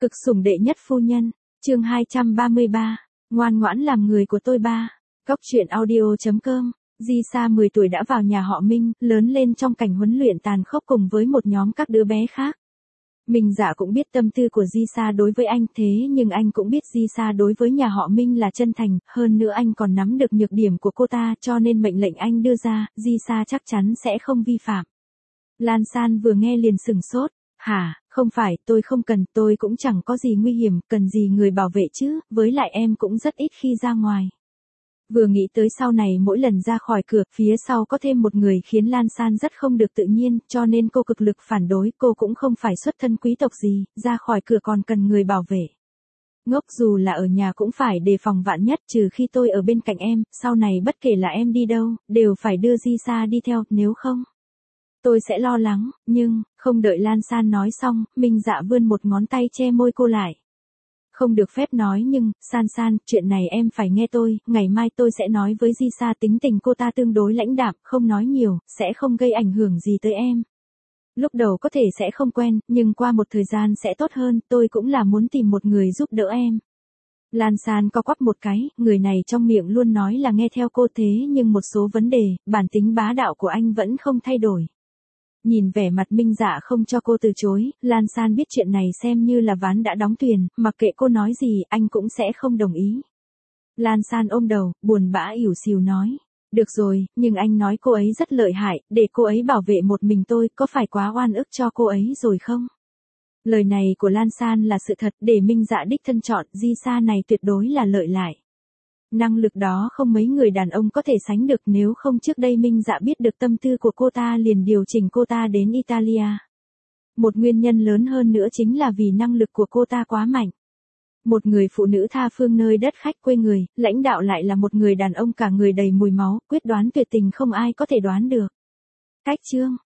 Cực sủng đệ nhất phu nhân, chương 233, ngoan ngoãn làm người của tôi ba. Góc truyện audio.com. Jisa 10 tuổi đã vào nhà họ Minh, lớn lên trong cảnh huấn luyện tàn khốc cùng với một nhóm các đứa bé khác. Minh Dạ cũng biết tâm tư của Jisa đối với anh, thế nhưng anh cũng biết Jisa đối với nhà họ Minh là chân thành, hơn nữa anh còn nắm được nhược điểm của cô ta, cho nên mệnh lệnh anh đưa ra, Jisa chắc chắn sẽ không vi phạm. Lan San vừa nghe liền sửng sốt. Hả, không phải, tôi không cần, tôi cũng chẳng có gì nguy hiểm, cần gì người bảo vệ chứ, với lại em cũng rất ít khi ra ngoài. Vừa nghĩ tới sau này mỗi lần ra khỏi cửa, phía sau có thêm một người khiến Lan San rất không được tự nhiên, cho nên cô cực lực phản đối, cô cũng không phải xuất thân quý tộc gì, ra khỏi cửa còn cần người bảo vệ. Ngốc, dù là ở nhà cũng phải đề phòng vạn nhất, trừ khi tôi ở bên cạnh em, sau này bất kể là em đi đâu, đều phải đưa Jisa đi theo, nếu không tôi sẽ lo lắng, nhưng, không đợi Lan San nói xong, Minh Dạ vươn một ngón tay che môi cô lại. Không được phép nói nhưng, San, chuyện này em phải nghe tôi, ngày mai tôi sẽ nói với Jisa, tính tình cô ta tương đối lãnh đạm, không nói nhiều, sẽ không gây ảnh hưởng gì tới em. Lúc đầu có thể sẽ không quen, nhưng qua một thời gian sẽ tốt hơn, tôi cũng là muốn tìm một người giúp đỡ em. Lan San co quắp một cái, người này trong miệng luôn nói là nghe theo cô thế nhưng một số vấn đề, bản tính bá đạo của anh vẫn không thay đổi. Nhìn vẻ mặt Minh Dạ không cho cô từ chối, Lan San biết chuyện này xem như là ván đã đóng thuyền, mặc kệ cô nói gì, anh cũng sẽ không đồng ý. Lan San ôm đầu, buồn bã ỉu xìu nói. Được rồi, nhưng anh nói cô ấy rất lợi hại, để cô ấy bảo vệ một mình tôi, có phải quá oan ức cho cô ấy rồi không? Lời này của Lan San là sự thật, để Minh Dạ đích thân chọn, Jisa này tuyệt đối là lợi lại. Năng lực đó không mấy người đàn ông có thể sánh được, nếu không trước đây Minh Dạ biết được tâm tư của cô ta liền điều chỉnh cô ta đến Italia. Một nguyên nhân lớn hơn nữa chính là vì năng lực của cô ta quá mạnh. Một người phụ nữ tha phương nơi đất khách quê người, lãnh đạo lại là một người đàn ông cả người đầy mùi máu, quyết đoán tuyệt tình không ai có thể đoán được. Cách chương,